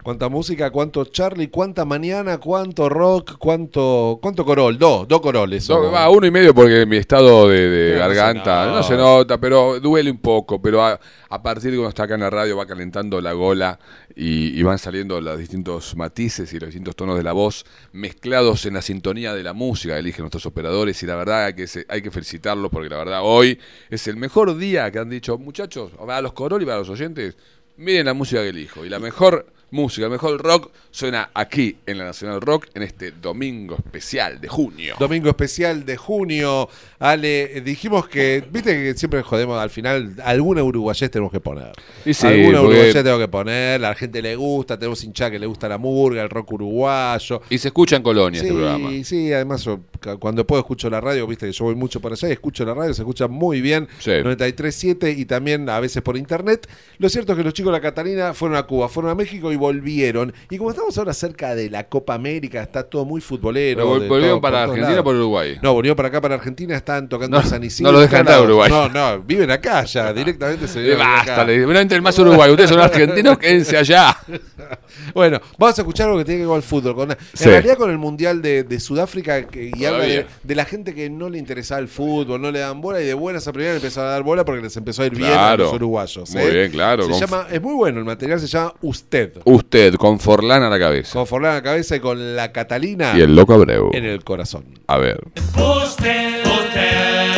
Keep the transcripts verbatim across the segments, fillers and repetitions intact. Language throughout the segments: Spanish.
Cuánta música, cuánto Charlie, cuánta mañana, cuánto rock, cuánto cuánto corol, dos, dos coroles. No, va, uno y medio porque mi estado de, de garganta no no se nota, pero duele un poco, pero a, a partir de cuando está acá en la radio va calentando la gola y, y van saliendo los distintos matices y los distintos tonos de la voz mezclados en la sintonía de la música que eligen nuestros operadores y la verdad hay que, se, hay que felicitarlos porque la verdad hoy es el mejor día que han dicho, muchachos, a los corol y para los oyentes, miren la música que elijo y la mejor música, el mejor rock suena aquí en la Nacional Rock en este domingo especial de junio. Domingo especial de junio. Ale, dijimos que, viste que siempre jodemos, al final alguna uruguayés tenemos que poner. Y sí, alguna porque... uruguayés tengo que poner, la gente le gusta, tenemos hinchada que le gusta la murga, el rock uruguayo. Y se escucha en Colonia sí, este programa. Sí, sí, además yo, cuando puedo escucho la radio, viste que yo voy mucho para allá y escucho la radio, se escucha muy bien, sí. noventa y tres punto siete y también a veces por internet. Lo cierto es que los chicos de la Catalina fueron a Cuba, fueron a México y volvieron. Y como estamos ahora cerca de la Copa América, está todo muy futbolero. Vol- ¿Volvieron todo, para por Argentina o por Uruguay? No, volvieron para acá, para Argentina, están tocando no, en San Isidro. No los dejan entrar a Uruguay. No, no, viven acá ya, directamente se viven Basta, acá. le no entren más a Uruguay, ustedes son argentinos, quédense allá. Bueno, vamos a escuchar algo que tiene que ver con el fútbol. Con, en sí. realidad con el Mundial de, de Sudáfrica que, y habla de, Todavía. de la gente que no le interesaba el fútbol, no le dan bola y de buenas a primeras empezaron a dar bola porque les empezó a ir bien Claro. a los uruguayos. Muy ¿eh? bien, claro. Se Con- llama, es muy bueno, el material se llama Usted. Usted, con Forlán a la cabeza. Con Forlán a la cabeza y con la Catalina Y el loco Abreu. en el corazón. A ver. Usted, usted,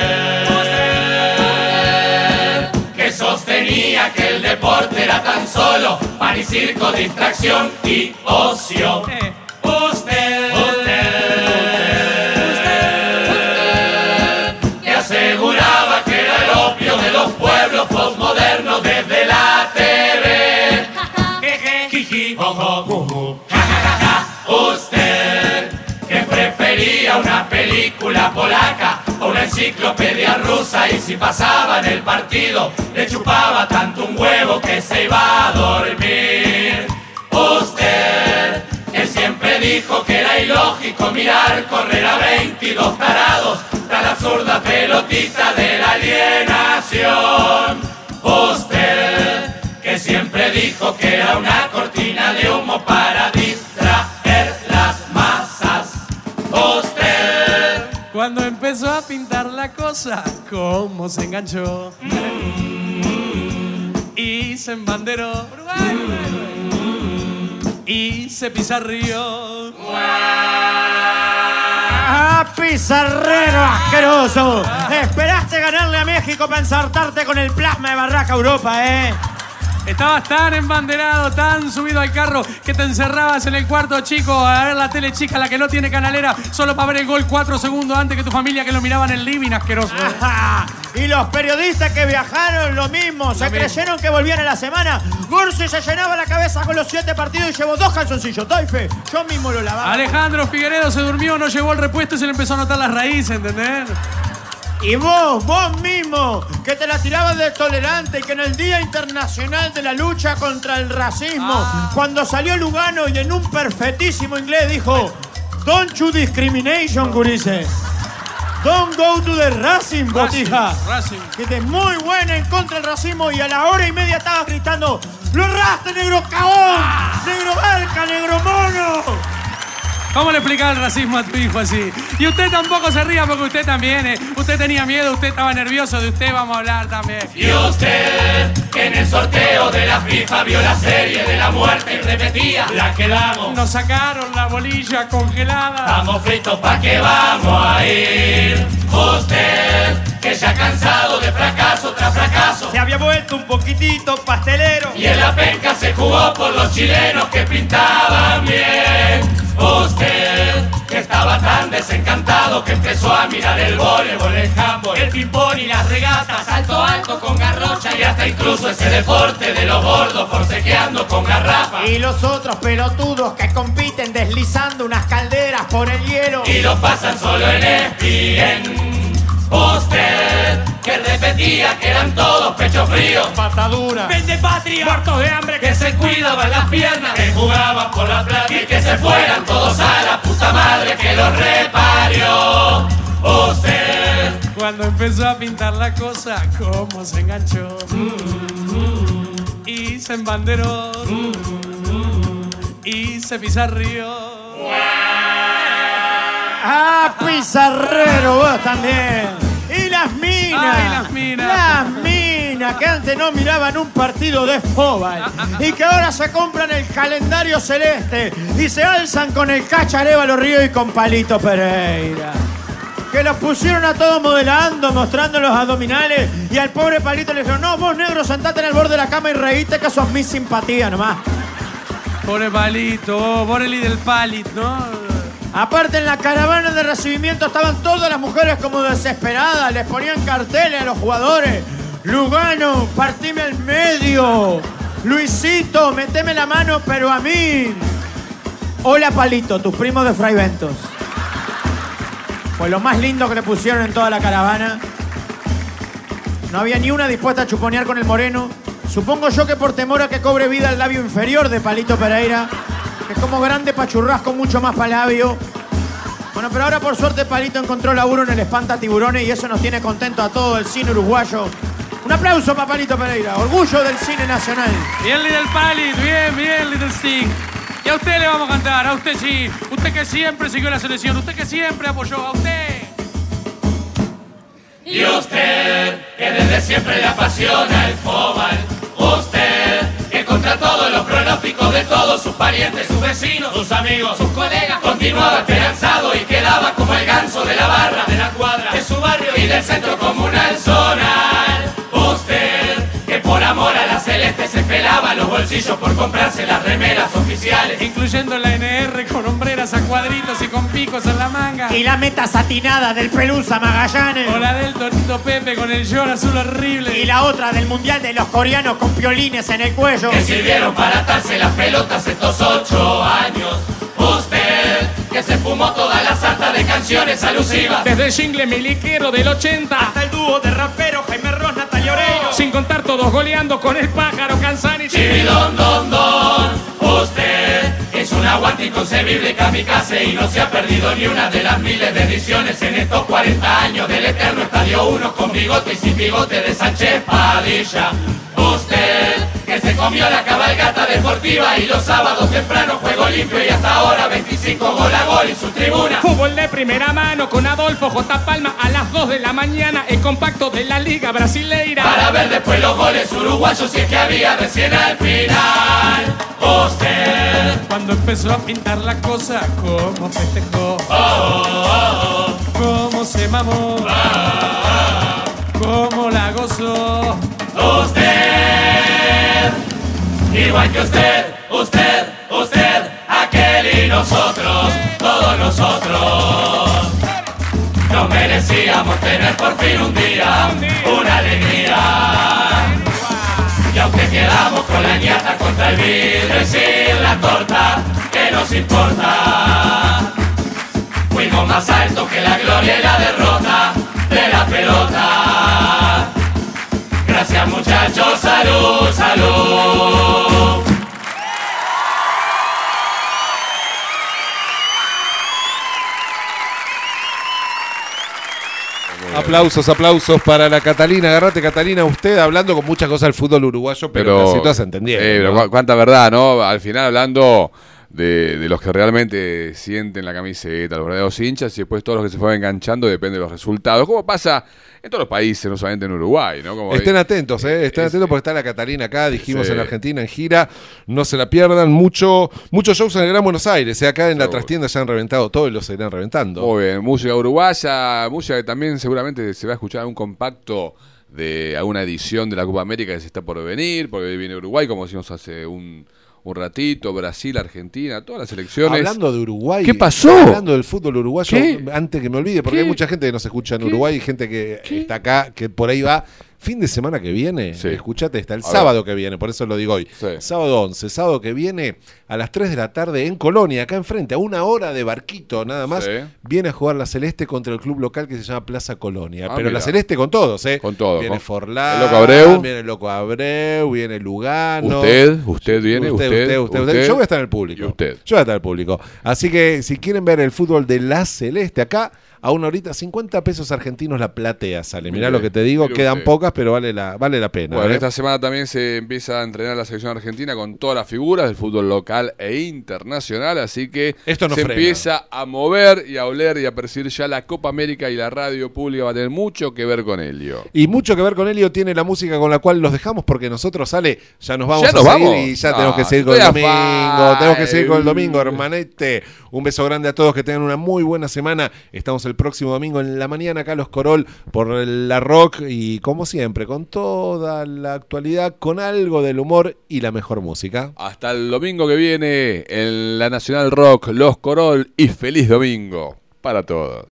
usted, que sostenía que el deporte era tan solo pan y circo, distracción y ocio. Usted, usted, usted, que aseguraba que era el opio de los pueblos postmodernos desde la T V. Jeje, jiji, jojo, juju, jajajaja. Usted, que prefería una película polaca o una enciclopedia rusa y si pasaba en el partido le chupaba tanto un huevo que se iba a dormir. Usted, que siempre dijo que era ilógico mirar correr a veintidós tarados tras la absurda pelotita de la alienación. Usted, que siempre dijo que era una cortina de humo para distraer las masas. Usted, Cuando empezó a pintar la cosa, cómo se enganchó. Y se embanderó. Y se pizarrió. ¡Ah, pizarrero asqueroso! Esperaste ganarle a México para ensartarte con el plasma de Barraca Europa, ¿eh? Estabas tan embanderado, tan subido al carro, que te encerrabas en el cuarto chico a ver la tele chica, la que no tiene canalera, solo para ver el gol cuatro segundos antes que tu familia que lo miraba en el living, asqueroso. Ajá. Y los periodistas que viajaron lo mismo, se Lo creyeron que volvían a la semana. Gursi se llenaba la cabeza con los siete partidos y llevó dos calzoncillos. Doy fe, yo mismo lo lavaba. Alejandro Figueredo se durmió, no llevó el repuesto y se le empezó a notar las raíces, ¿entendés? Y vos, vos mismo, que te la tirabas de tolerante y que en el Día Internacional de la Lucha contra el Racismo, Ah. cuando salió Lugano y en un perfectísimo inglés dijo: Don't you discrimination, gurises. Don't go to the Racing, botija. Racing. Que te muy buena en contra del racismo y a la hora y media estabas gritando: ¡Lo erraste, negro cagón! ¡Negro barca, negro mono! ¿Cómo le explicaba el racismo a tu hijo así? Y usted tampoco se ría porque usted también, eh. Usted tenía miedo, usted estaba nervioso, de usted vamos a hablar también. y usted, que en el sorteo de la FIFA vio la serie de la muerte y repetía: la quedamos, Nos sacaron la bolilla congelada. estamos fritos, ¿pa' qué vamos a ir? Usted, que ya cansado de fracaso tras fracaso, Se había vuelto un poquitito pastelero. y en la penca se jugó por los chilenos que pintaban bien. Usted, que estaba tan desencantado que empezó a mirar el voleibol, el handball, el ping-pong y las regatas, salto alto con garrocha y hasta incluso ese deporte de los gordos forcejeando con garrafa. Y los otros pelotudos que compiten deslizando unas calderas por el hielo. Y lo pasan solo en E S P N. Usted, que repetía que eran todos pecho frío, Patadura. vende patria, muertos de hambre, que se cuidaban las piernas, que jugaban por la plata y que se fueran todos a la puta madre que los reparió. Usted, Cuando empezó a pintar la cosa, cómo se enganchó. Y se embanderó. y se Pizarrío. Ah, Pizarrero, vos también. Y las minas. Ay, las minas. Las minas que antes no miraban un partido de fútbol y que ahora se compran el calendario celeste y se alzan con el Cacha Arévalo Río y con Palito Pereira. Que los pusieron a todos modelando, mostrando los abdominales y al pobre Palito le dijeron, no, vos negro, sentate en el borde de la cama y reíte que sos mi simpatía nomás. Pobre Palito, pobre Lidl Palit, ¿no? Aparte, en la caravana de recibimiento estaban todas las mujeres como desesperadas. Les ponían carteles a los jugadores. Lugano, partime al medio. Luisito, meteme la mano, pero a mí. Hola, Palito, tus primos de Fray Ventos. Fue lo más lindo que le pusieron en toda la caravana. No había ni una dispuesta a chuponear con el moreno. Supongo yo que por temor a que cobre vida el labio inferior de Palito Pereira, que es como grande pa' churrasco, mucho más pa' labio. Bueno, pero ahora por suerte Palito encontró laburo en el Espanta Tiburones y eso nos tiene contento a todo el cine uruguayo. Un aplauso para Palito Pereira, orgullo del cine nacional. Bien, Little Palit, bien, bien, Little Stick. Y a usted le vamos a cantar, a usted sí. Usted que siempre siguió la selección, usted que siempre apoyó, a usted. Y usted, que desde siempre le apasiona el fútbol. Usted, que contra todos los pronósticos de todos sus parientes, sus vecinos, sus amigos, sus colegas, continuaba esperanzado y quedaba como el ganso de la barra, de la cuadra, de su barrio y del centro comunal zonal. Usted, que por amor a la celeste se pelaba los bolsillos por comprarse las remeras oficiales, incluyendo la N R con hombreras a cuadritos y con picos en la manga. Y la meta satinada del Pelusa Magallanes. O la del Torito Pepe con el short azul horrible. Y la otra del Mundial de los coreanos con piolines en el cuello. Que sirvieron para atarse las pelotas estos ocho años. Usted, que se fumó toda la sarta de canciones alusivas. Desde el jingle miliquero del ochenta hasta el dúo de raperos Jaime Ross, Natalia Oreiro. Sin contar todos goleando con el pájaro Canzani. Chiridón, don, don. Usted es un aguante inconcebible kamikaze y no se ha perdido ni una de las miles de ediciones en estos cuarenta años del eterno Estadio uno con bigote y sin bigote de Sánchez Padilla. Usted, que se comió la cabalgata deportiva y los sábados temprano juego limpio y hasta ahora veinticinco gol a gol en su tribuna. Fútbol de primera mano con Adolfo J. Palma a las dos de la mañana, el compacto de la Liga Brasileira. Para ver después los goles uruguayos si es que había recién al final. Usted, cuando empezó a pintar la cosa, cómo festejó, oh, oh, oh. cómo se mamó, oh, oh. cómo la gozó. Usted, igual que usted, usted, usted, aquel y nosotros, todos nosotros, no merecíamos tener por fin un día, una alegría. Y aunque quedamos con la ñata contra el vidrio y sin la torta, ¿qué nos importa? Fuimos más altos que la gloria y la derrota de la pelota. Gracias muchachos, salud, salud. Aplausos, aplausos para la Catalina. Agarrate, Catalina, usted hablando con muchas cosas del fútbol uruguayo, pero, pero casi todas se entendieron. Eh, pero ¿no? Cuánta verdad, ¿no? Al final hablando de, de los que realmente sienten la camiseta, los verdaderos hinchas, y después todos los que se fueron enganchando, depende de los resultados. Como pasa en todos los países, no solamente en Uruguay, ¿no? Como Estén hay, atentos, ¿eh? Estén es, atentos porque está la Catalina acá, dijimos sí. en Argentina, en gira. No se la pierdan. Mucho, muchos shows en el Gran Buenos Aires. ¿eh? Acá en la Seguro. trastienda ya han reventado todo y lo seguirán reventando. Muy bien, música uruguaya, música que también seguramente se va a escuchar en un compacto de alguna edición de la Copa América que se está por venir, porque viene Uruguay, como decimos hace un, un ratito, Brasil, Argentina, todas las selecciones. Hablando de Uruguay. ¿Qué pasó? Hablando del fútbol uruguayo, ¿Qué? antes que me olvide, porque ¿Qué? hay mucha gente que nos escucha en ¿Qué? Uruguay y gente que ¿Qué? está acá, que por ahí va. Fin de semana que viene, Sí. escuchate, está el A sábado ver. que viene, por eso lo digo hoy. Sí. Sábado once, sábado que viene a las tres de la tarde en Colonia, acá enfrente, a una hora de barquito nada más, Sí. viene a jugar la Celeste contra el club local que se llama Plaza Colonia. Ah, Pero mira. la Celeste con todos, ¿eh? Con todo, Viene con- Forlán, el Loco Abreu. viene el Loco Abreu, viene Lugano. Usted, usted viene, usted, usted, usted, usted, usted. Yo voy a estar en el público. Y usted. Yo voy a estar en el público. Así que si quieren ver el fútbol de la Celeste acá, a una horita, cincuenta pesos argentinos la platea sale. Mirá Mire, lo que te digo, mire quedan usted. pocas, pero vale la, vale la pena. Bueno, ¿eh? esta semana también se empieza a entrenar la selección argentina con todas las figuras del fútbol local e internacional, así que Esto no se frena. empieza a mover y a oler y a percibir ya la Copa América, y la radio pública va a tener mucho que ver con ello. Y mucho que ver con Elio tiene la música con la cual los dejamos, porque nosotros, sale, ya nos vamos ¿Ya a nos seguir vamos? y ya No, tenemos que seguir con el estoy domingo. afán. Tenemos que seguir con el domingo, hermanete. Un beso grande a todos, que tengan una muy buena semana. Estamos el próximo domingo en la mañana, Carlos Corol, por la Rock, y como siempre, con toda la actualidad, con algo del humor y la mejor música. Hasta el domingo que viene en la Nacional Rock, Los Corol, y feliz domingo para todos.